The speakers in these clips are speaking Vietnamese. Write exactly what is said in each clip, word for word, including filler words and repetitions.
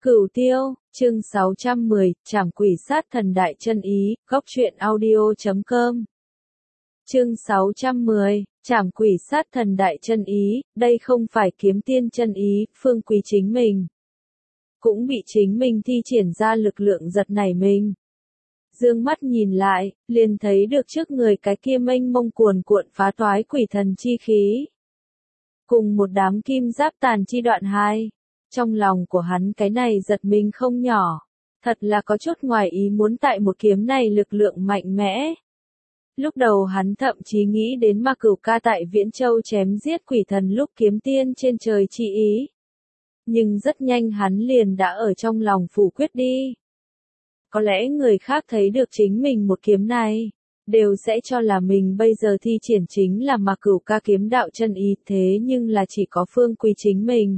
Cửu Tiêu, chương sáu trăm mười, Trảm Quỷ Sát Thần Đại Chân Ý, góc truyện audio chấm com. Chương sáu trăm mười, Trảm Quỷ Sát Thần Đại Chân Ý, đây không phải kiếm tiên chân ý, Phương Quý chính mình cũng bị chính mình thi triển ra lực lượng giật nảy mình. Dương mắt nhìn lại, liền thấy được trước người cái kia mênh mông cuồn cuộn phá toái quỷ thần chi khí. Cùng một đám kim giáp tàn chi đoạn hai. Trong lòng của hắn cái này giật mình không nhỏ. Thật là có chút ngoài ý muốn tại một kiếm này lực lượng mạnh mẽ. Lúc đầu hắn thậm chí nghĩ đến Ma Cửu Ca tại Viễn Châu chém giết quỷ thần lúc kiếm tiên trên trời chi ý. Nhưng rất nhanh hắn liền đã ở trong lòng phủ quyết đi. Có lẽ người khác thấy được chính mình một kiếm này, đều sẽ cho là mình bây giờ thi triển chính là Ma Cửu Ca kiếm đạo chân ý, thế nhưng là chỉ có Phương Quý chính mình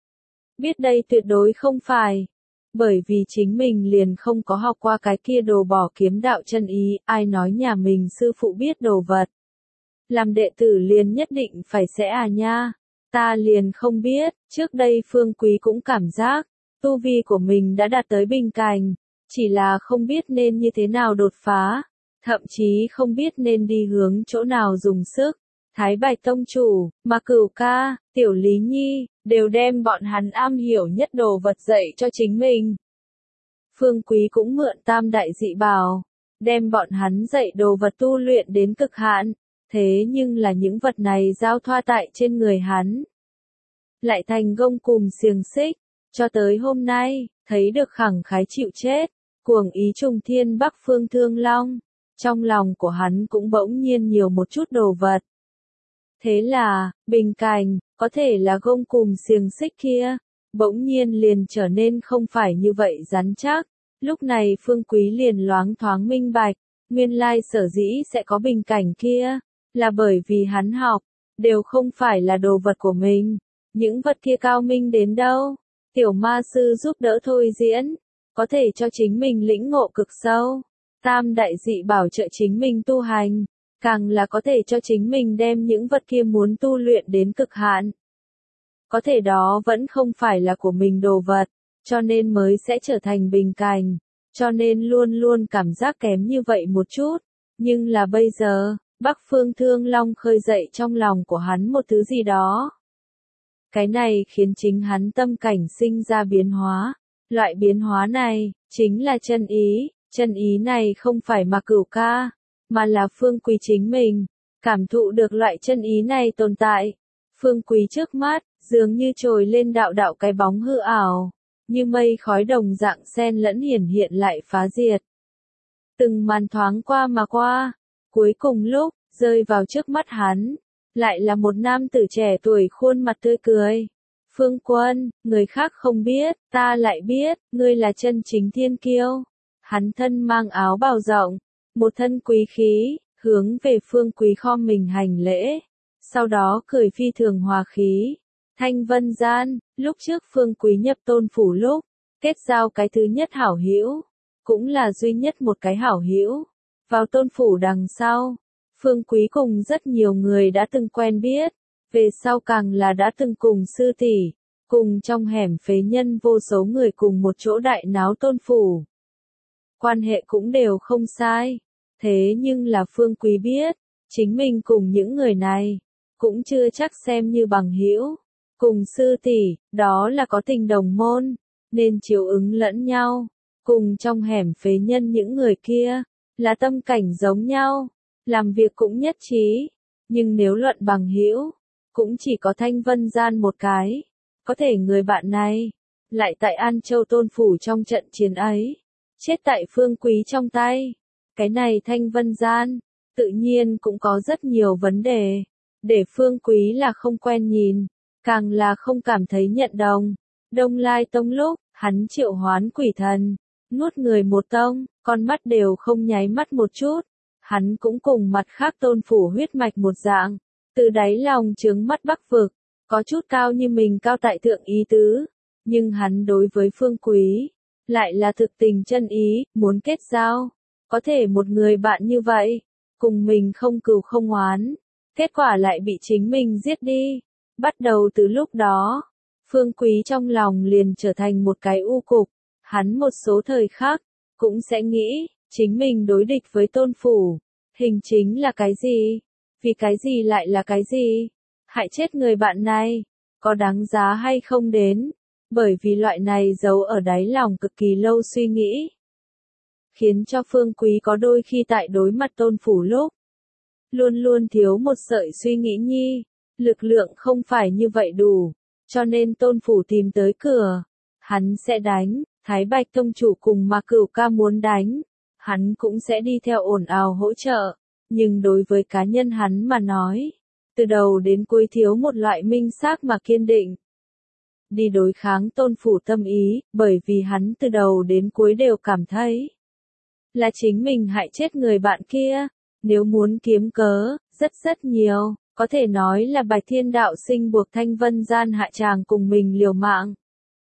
biết đây tuyệt đối không phải. Bởi vì chính mình liền không có học qua cái kia đồ bỏ kiếm đạo chân ý, ai nói nhà mình sư phụ biết đồ vật. Làm đệ tử liền nhất định phải sẽ à nha. Ta liền không biết, trước đây Phương Quý cũng cảm giác, tu vi của mình đã đạt tới bình cảnh, chỉ là không biết nên như thế nào đột phá, thậm chí không biết nên đi hướng chỗ nào dùng sức. Thái Bạch Tông Chủ, Ma Cửu Ca, Tiểu Lý Nhi, đều đem bọn hắn am hiểu nhất đồ vật dạy cho chính mình. Phương Quý cũng mượn tam đại dị bảo, đem bọn hắn dạy đồ vật tu luyện đến cực hạn, thế nhưng là những vật này giao thoa tại trên người hắn. Lại thành gông cùm xiềng xích, cho tới hôm nay, thấy được khẳng khái chịu chết, cuồng ý trùng thiên Bắc Phương Thương Long, trong lòng của hắn cũng bỗng nhiên nhiều một chút đồ vật. Thế là, bình cảnh, có thể là gông cùm xiềng xích kia, bỗng nhiên liền trở nên không phải như vậy rắn chắc. Lúc này Phương Quý liền loáng thoáng minh bạch, nguyên lai sở dĩ sẽ có bình cảnh kia, là bởi vì hắn học, đều không phải là đồ vật của mình. Những vật kia cao minh đến đâu, tiểu ma sư giúp đỡ thôi diễn, có thể cho chính mình lĩnh ngộ cực sâu. Tam đại dị bảo trợ chính mình tu hành, càng là có thể cho chính mình đem những vật kia muốn tu luyện đến cực hạn. Có thể đó vẫn không phải là của mình đồ vật, cho nên mới sẽ trở thành bình cảnh, cho nên luôn luôn cảm giác kém như vậy một chút. Nhưng là bây giờ, Bắc Phương Thương Long khơi dậy trong lòng của hắn một thứ gì đó. Cái này khiến chính hắn tâm cảnh sinh ra biến hóa. Loại biến hóa này, chính là chân ý. Chân ý này không phải Ma Cửu Ca, mà là Phương Quý chính mình. Cảm thụ được loại chân ý này tồn tại. Phương Quý trước mắt, dường như trồi lên đạo đạo cái bóng hư ảo, như mây khói đồng dạng xen lẫn hiển hiện lại phá diệt. Từng màn thoáng qua mà qua, cuối cùng lúc, rơi vào trước mắt hắn, lại là một nam tử trẻ tuổi khuôn mặt tươi cười. Phương Quân, người khác không biết, ta lại biết, ngươi là chân chính thiên kiêu. Hắn thân mang áo bào rộng, một thân quý khí, hướng về Phương Quý khom mình hành lễ, sau đó cười phi thường hòa khí. Thanh Vân Gian, lúc trước Phương Quý nhập Tôn phủ lúc, kết giao cái thứ nhất hảo hữu, cũng là duy nhất một cái hảo hữu. Vào Tôn phủ đằng sau, Phương Quý cùng rất nhiều người đã từng quen biết, về sau càng là đã từng cùng sư tỷ, cùng trong hẻm phế nhân vô số người cùng một chỗ đại náo Tôn phủ. Quan hệ cũng đều không sai, thế nhưng là Phương Quý biết, chính mình cùng những người này, cũng chưa chắc xem như bằng hữu. Cùng sư tỷ, đó là có tình đồng môn, nên chiếu ứng lẫn nhau. Cùng trong hẻm phế nhân những người kia, là tâm cảnh giống nhau, làm việc cũng nhất trí. Nhưng nếu luận bằng hữu, cũng chỉ có Thanh Vân Gian một cái. Có thể người bạn này, lại tại An Châu Tôn phủ trong trận chiến ấy, chết tại Phương Quý trong tay. Cái này Thanh Vân Gian, tự nhiên cũng có rất nhiều vấn đề, để Phương Quý là không quen nhìn, càng là không cảm thấy nhận đồng. Đông Lai Tông lúc, hắn triệu hoán quỷ thần, nuốt người một tông, con mắt đều không nháy mắt một chút. Hắn cũng cùng mặt khác tôn phủ huyết mạch một dạng, từ đáy lòng trướng mắt Bắc vực, có chút cao như mình cao tại thượng ý tứ. Nhưng hắn đối với Phương Quý, lại là thực tình chân ý, muốn kết giao. Có thể một người bạn như vậy, cùng mình không cừu không oán, kết quả lại bị chính mình giết đi. Bắt đầu từ lúc đó, Phương Quý trong lòng liền trở thành một cái u cục, hắn một số thời khắc, cũng sẽ nghĩ, chính mình đối địch với Tôn Phủ, hình chính là cái gì? Vì cái gì lại là cái gì? Hại chết người bạn này, có đáng giá hay không đến? Bởi vì loại này giấu ở đáy lòng cực kỳ lâu suy nghĩ, khiến cho Phương Quý có đôi khi tại đối mặt Tôn Phủ lúc, luôn luôn thiếu một sợi suy nghĩ nhi, lực lượng không phải như vậy đủ, cho nên Tôn Phủ tìm tới cửa, hắn sẽ đánh, Thái Bạch Tông chủ cùng mà Cửu ca muốn đánh, hắn cũng sẽ đi theo ồn ào hỗ trợ, nhưng đối với cá nhân hắn mà nói, từ đầu đến cuối thiếu một loại minh xác mà kiên định. Đi đối kháng Tôn Phủ tâm ý, bởi vì hắn từ đầu đến cuối đều cảm thấy là chính mình hại chết người bạn kia, nếu muốn kiếm cớ, rất rất nhiều, có thể nói là Bạch Thiên Đạo Sinh buộc Thanh Vân gian hại chàng cùng mình liều mạng.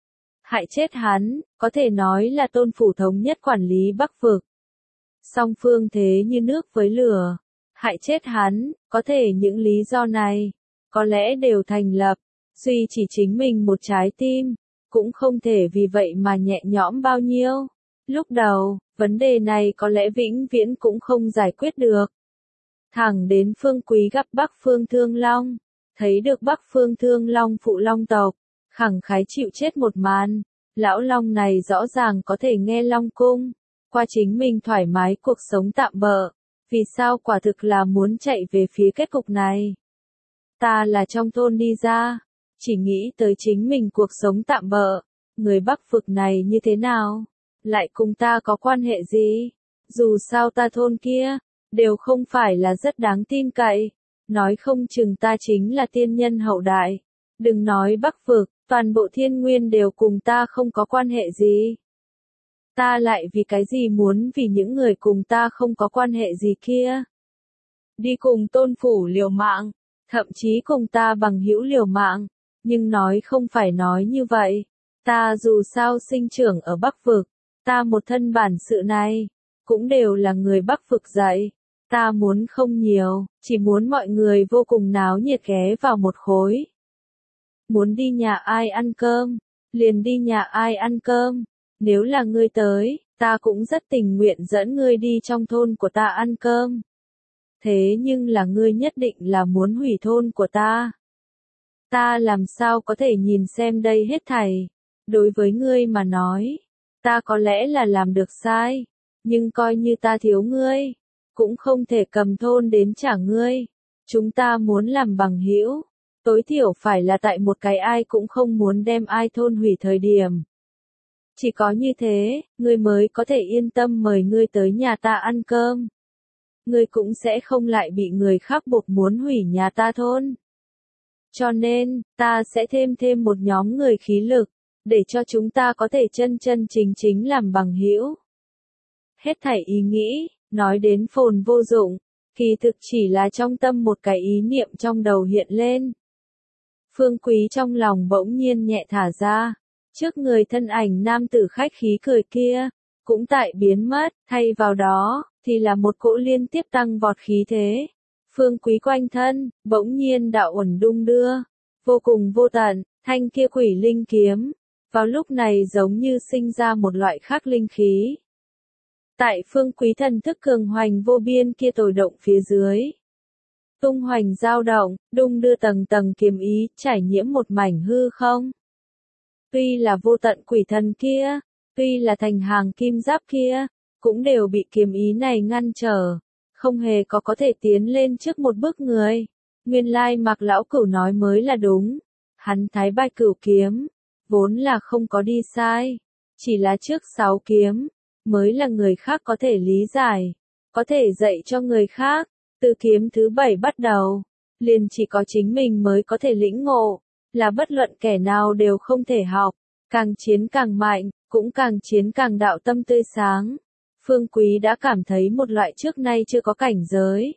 Hại chết hắn, có thể nói là Tôn Phủ thống nhất quản lý Bắc Vực. Song phương thế như nước với lửa, hại chết hắn, có thể những lý do này, có lẽ đều thành lập, duy chỉ chính mình một trái tim, cũng không thể vì vậy mà nhẹ nhõm bao nhiêu. Lúc đầu, vấn đề này có lẽ vĩnh viễn cũng không giải quyết được. Thẳng đến Phương Quý gặp Bắc Phương Thương Long, thấy được Bắc Phương Thương Long phụ Long tộc, khẳng khái chịu chết một màn, lão Long này rõ ràng có thể nghe Long cung, qua chính mình thoải mái cuộc sống tạm bợ, vì sao quả thực là muốn chạy về phía kết cục này. Ta là trong thôn đi ra, chỉ nghĩ tới chính mình cuộc sống tạm bợ, người Bắc Vực này như thế nào, lại cùng ta có quan hệ gì, dù sao ta thôn kia, đều không phải là rất đáng tin cậy, nói không chừng ta chính là tiên nhân hậu đại, đừng nói Bắc Vực, toàn bộ thiên nguyên đều cùng ta không có quan hệ gì. Ta lại vì cái gì muốn vì những người cùng ta không có quan hệ gì kia, đi cùng Tôn Phủ liều mạng, thậm chí cùng ta bằng hữu liều mạng, nhưng nói không phải nói như vậy, ta dù sao sinh trưởng ở Bắc Vực, ta một thân bản sự này, cũng đều là người Bắc Vực dạy, ta muốn không nhiều, chỉ muốn mọi người vô cùng náo nhiệt ghé vào một khối. Muốn đi nhà ai ăn cơm, liền đi nhà ai ăn cơm, nếu là ngươi tới, ta cũng rất tình nguyện dẫn ngươi đi trong thôn của ta ăn cơm. Thế nhưng là ngươi nhất định là muốn hủy thôn của ta. Ta làm sao có thể nhìn xem đây hết thảy, đối với ngươi mà nói, ta có lẽ là làm được sai, nhưng coi như ta thiếu ngươi, cũng không thể cầm thôn đến trả ngươi. Chúng ta muốn làm bằng hữu, tối thiểu phải là tại một cái ai cũng không muốn đem ai thôn hủy thời điểm. Chỉ có như thế, ngươi mới có thể yên tâm mời ngươi tới nhà ta ăn cơm. Ngươi cũng sẽ không lại bị người khác buộc muốn hủy nhà ta thôn. Cho nên, ta sẽ thêm thêm một nhóm người khí lực, để cho chúng ta có thể chân chân chính chính làm bằng hữu. Hết thảy ý nghĩ, nói đến phồn vô dụng, kỳ thực chỉ là trong tâm một cái ý niệm trong đầu hiện lên. Phương Quý trong lòng bỗng nhiên nhẹ thả ra, trước người thân ảnh nam tử khách khí cười kia, cũng tại biến mất, thay vào đó, thì là một cỗ liên tiếp tăng vọt khí thế. Phương Quý quanh thân, bỗng nhiên đạo uẩn đung đưa, vô cùng vô tận, thanh kia quỷ linh kiếm, vào lúc này giống như sinh ra một loại khác linh khí. Tại Phương Quý thần thức cường hoành vô biên kia tồi động phía dưới, tung hoành dao động, đung đưa tầng tầng kiếm ý, trải nhiễm một mảnh hư không. Tuy là vô tận quỷ thần kia, tuy là thành hàng kim giáp kia, cũng đều bị kiếm ý này ngăn trở, không hề có có thể tiến lên trước một bước người. Nguyên lai Mạc lão cửu nói mới là đúng, hắn Thái Bạch Cửu kiếm, vốn là không có đi sai, chỉ là trước sáu kiếm, mới là người khác có thể lý giải, có thể dạy cho người khác, từ kiếm thứ bảy bắt đầu, liền chỉ có chính mình mới có thể lĩnh ngộ, là bất luận kẻ nào đều không thể học, càng chiến càng mạnh, cũng càng chiến càng đạo tâm tươi sáng. Phương Quý đã cảm thấy một loại trước nay chưa có cảnh giới.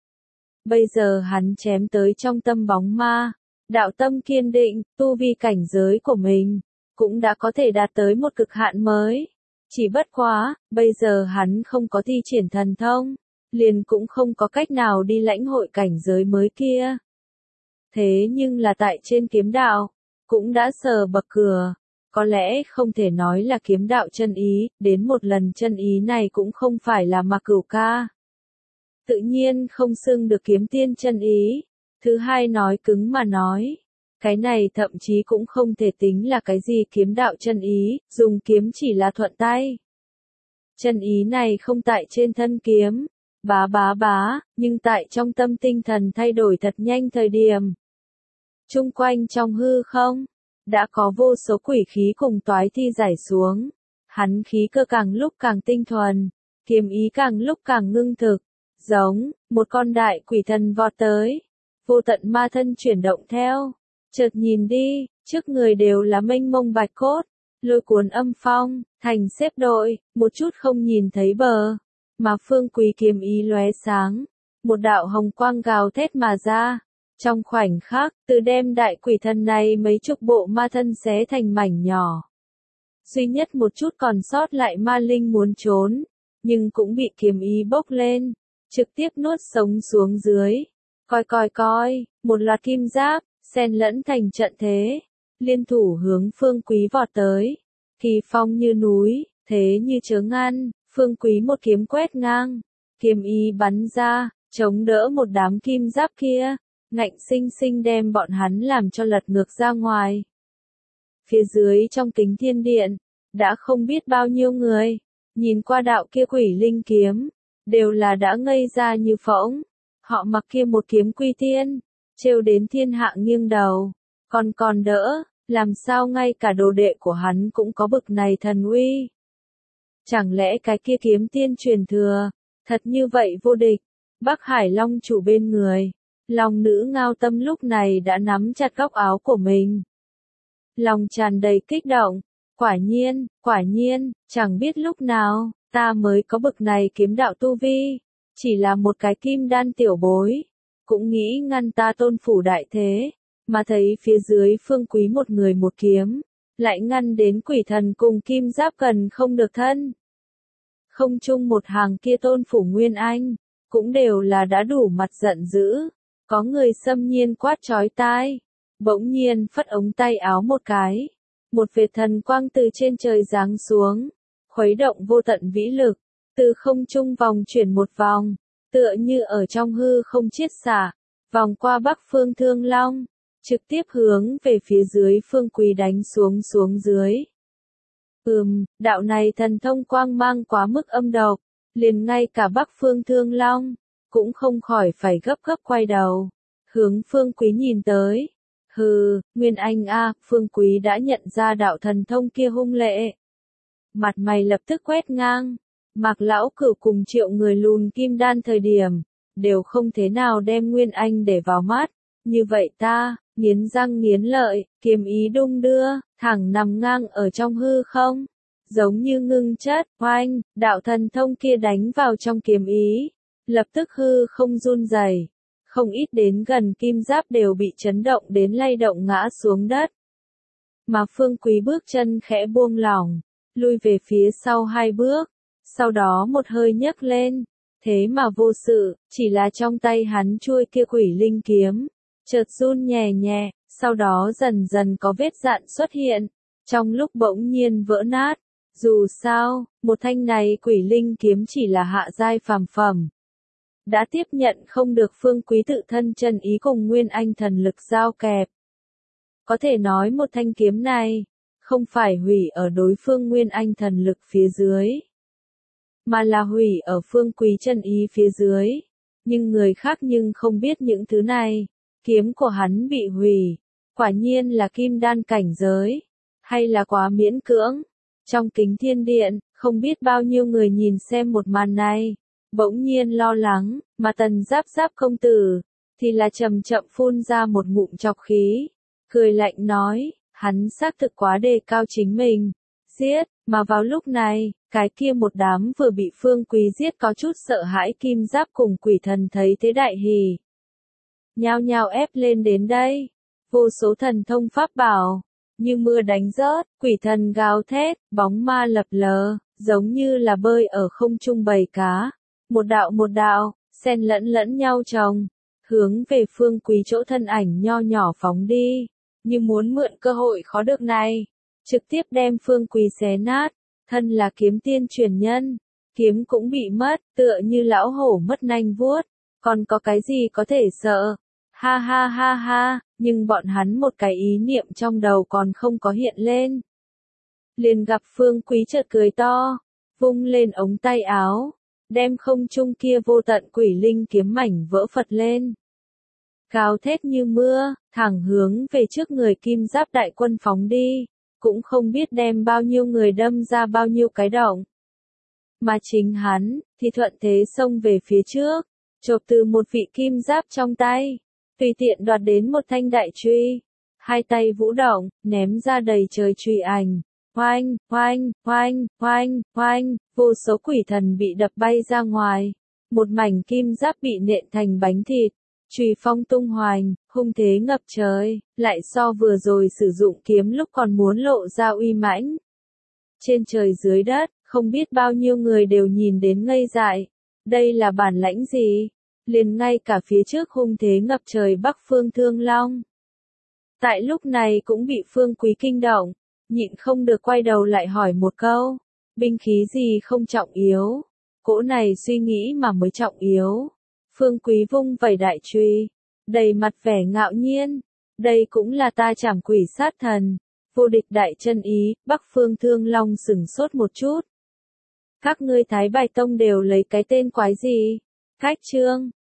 Bây giờ hắn chém tới trong tâm bóng ma, đạo tâm kiên định, tu vi cảnh giới của mình, cũng đã có thể đạt tới một cực hạn mới. Chỉ bất quá, bây giờ hắn không có thi triển thần thông, liền cũng không có cách nào đi lãnh hội cảnh giới mới kia. Thế nhưng là tại trên kiếm đạo, cũng đã sờ bậc cửa. Có lẽ không thể nói là kiếm đạo chân ý, đến một lần chân ý này cũng không phải là Mạc Cửu ca. Tự nhiên không xưng được kiếm tiên chân ý. Thứ hai nói cứng mà nói. Cái này thậm chí cũng không thể tính là cái gì kiếm đạo chân ý, dùng kiếm chỉ là thuận tay. Chân ý này không tại trên thân kiếm, bá bá bá, nhưng tại trong tâm tinh thần thay đổi thật nhanh thời điểm. Trung quanh trong hư không, đã có vô số quỷ khí cùng toái thi giải xuống. Hắn khí cơ càng lúc càng tinh thuần, kiếm ý càng lúc càng ngưng thực, giống một con đại quỷ thần vọt tới. Vô tận ma thân chuyển động theo, chợt nhìn đi, trước người đều là mênh mông bạch cốt, lôi cuốn âm phong, thành xếp đội, một chút không nhìn thấy bờ, mà Phương Quý kiếm ý lóe sáng, một đạo hồng quang gào thét mà ra, trong khoảnh khắc, từ đem đại quỷ thần này mấy chục bộ ma thân xé thành mảnh nhỏ. Duy nhất một chút còn sót lại ma linh muốn trốn, nhưng cũng bị kiếm ý bốc lên, trực tiếp nuốt sống xuống dưới. Coi coi coi, một loạt kim giáp, xen lẫn thành trận thế, liên thủ hướng Phương Quý vọt tới. Kỳ phong như núi, thế như chớ ngăn, Phương Quý một kiếm quét ngang, kiếm ý bắn ra, chống đỡ một đám kim giáp kia, ngạnh sinh sinh đem bọn hắn làm cho lật ngược ra ngoài. Phía dưới trong kính thiên điện, đã không biết bao nhiêu người, nhìn qua đạo kia quỷ linh kiếm, đều là đã ngây ra như phỗng. Họ mặc kia một kiếm quy tiên, trêu đến thiên hạ nghiêng đầu, còn còn đỡ, làm sao ngay cả đồ đệ của hắn cũng có bực này thần uy. Chẳng lẽ cái kia kiếm tiên truyền thừa, thật như vậy vô địch, Bắc Hải Long chủ bên người, lòng nữ Ngao Tâm lúc này đã nắm chặt góc áo của mình. Lòng tràn đầy kích động, quả nhiên, quả nhiên, chẳng biết lúc nào, ta mới có bực này kiếm đạo tu vi. Chỉ là một cái kim đan tiểu bối, cũng nghĩ ngăn ta tôn phủ đại thế, mà thấy phía dưới Phương Quý một người một kiếm, lại ngăn đến quỷ thần cùng kim giáp cần không được thân. Không chung một hàng kia tôn phủ Nguyên Anh, cũng đều là đã đủ mặt giận dữ, có người xâm nhiên quát chói tai, bỗng nhiên phất ống tay áo một cái, một vệt thần quang từ trên trời giáng xuống, khuấy động vô tận vĩ lực. Từ không trung vòng chuyển một vòng, tựa như ở trong hư không chiết xạ, vòng qua Bắc Phương Thương Long, trực tiếp hướng về phía dưới Phương Quý đánh xuống xuống dưới. Ừm, đạo này thần thông quang mang quá mức âm độc, liền ngay cả Bắc Phương Thương Long, cũng không khỏi phải gấp gấp quay đầu, hướng Phương Quý nhìn tới. Hừ, Nguyên Anh a, Phương Quý đã nhận ra đạo thần thông kia hung lệ. Mặt mày lập tức quét ngang. Mạc lão cửu cùng triệu người lùn kim đan thời điểm, đều không thế nào đem Nguyên Anh để vào mắt, như vậy ta, nghiến răng nghiến lợi, kiếm ý đung đưa, thẳng nằm ngang ở trong hư không, giống như ngưng chất, oanh, đạo thần thông kia đánh vào trong kiếm ý, lập tức hư không run rẩy, không ít đến gần kim giáp đều bị chấn động đến lay động ngã xuống đất. Mà Phương Quý bước chân khẽ buông lỏng, lui về phía sau hai bước. Sau đó một hơi nhấc lên, thế mà vô sự, chỉ là trong tay hắn chuôi kia quỷ linh kiếm, chợt run nhẹ nhẹ, sau đó dần dần có vết dạn xuất hiện, trong lúc bỗng nhiên vỡ nát. Dù sao, một thanh này quỷ linh kiếm chỉ là hạ giai phàm phẩm, đã tiếp nhận không được Phương Quý tự thân chân ý cùng Nguyên Anh thần lực giao kẹp. Có thể nói một thanh kiếm này, không phải hủy ở đối phương Nguyên Anh thần lực phía dưới, mà là hủy ở Phương Quý chân ý phía dưới. Nhưng người khác nhưng không biết những thứ này. Kiếm của hắn bị hủy, quả nhiên là kim đan cảnh giới, hay là quá miễn cưỡng. Trong kính thiên điện, không biết bao nhiêu người nhìn xem một màn này, bỗng nhiên lo lắng, mà Tần Giáp Giáp công tử, thì là chậm chậm phun ra một ngụm chọc khí, cười lạnh nói, hắn xác thực quá đề cao chính mình, giết, mà vào lúc này, cái kia một đám vừa bị Phương Quý giết có chút sợ hãi kim giáp cùng quỷ thần thấy thế đại hỉ. Nhao nhao ép lên đến đây, vô số thần thông pháp bảo, như mưa đánh rớt, quỷ thần gào thét, bóng ma lập lờ, giống như là bơi ở không trung bầy cá, một đạo một đạo, xen lẫn lẫn nhau chồng, hướng về Phương Quý chỗ thân ảnh nho nhỏ phóng đi. như muốn mượn cơ hội khó được này, trực tiếp đem Phương Quý xé nát, thân là kiếm tiên truyền nhân, kiếm cũng bị mất, tựa như lão hổ mất nanh vuốt, còn có cái gì có thể sợ, ha ha ha ha, nhưng bọn hắn một cái ý niệm trong đầu còn không có hiện lên. Liền gặp Phương Quý chợt cười to, vung lên ống tay áo, đem không trung kia vô tận quỷ linh kiếm mảnh vỡ phật lên. Gào thét như mưa, thẳng hướng về trước người kim giáp đại quân phóng đi, cũng không biết đem bao nhiêu người đâm ra bao nhiêu cái động. Mà chính hắn, thì thuận thế xông về phía trước, chộp từ một vị kim giáp trong tay, tùy tiện đoạt đến một thanh đại truy, hai tay vũ động, ném ra đầy trời truy ảnh. Oanh, oanh, oanh, oanh, oanh, vô số quỷ thần bị đập bay ra ngoài, một mảnh kim giáp bị nện thành bánh thịt, chùy phong tung hoành, hung thế ngập trời, lại so vừa rồi sử dụng kiếm lúc còn muốn lộ ra uy mãnh. Trên trời dưới đất, không biết bao nhiêu người đều nhìn đến ngây dại, đây là bản lãnh gì? Liền ngay cả phía trước hung thế ngập trời Bắc Phương Thương Long. Tại lúc này cũng bị Phương Quý kinh động, nhịn không được quay đầu lại hỏi một câu, binh khí gì không trọng yếu, cỗ này suy nghĩ mà mới trọng yếu. Phương Quý vung vẩy đại truy, đầy mặt vẻ ngạo nhiên, đây cũng là ta Trảm Quỷ Sát Thần, vô địch đại chân ý. Bắc Phương Thương Long sửng sốt một chút. Các ngươi Thái Bạch Tông đều lấy cái tên quái gì? Cách chương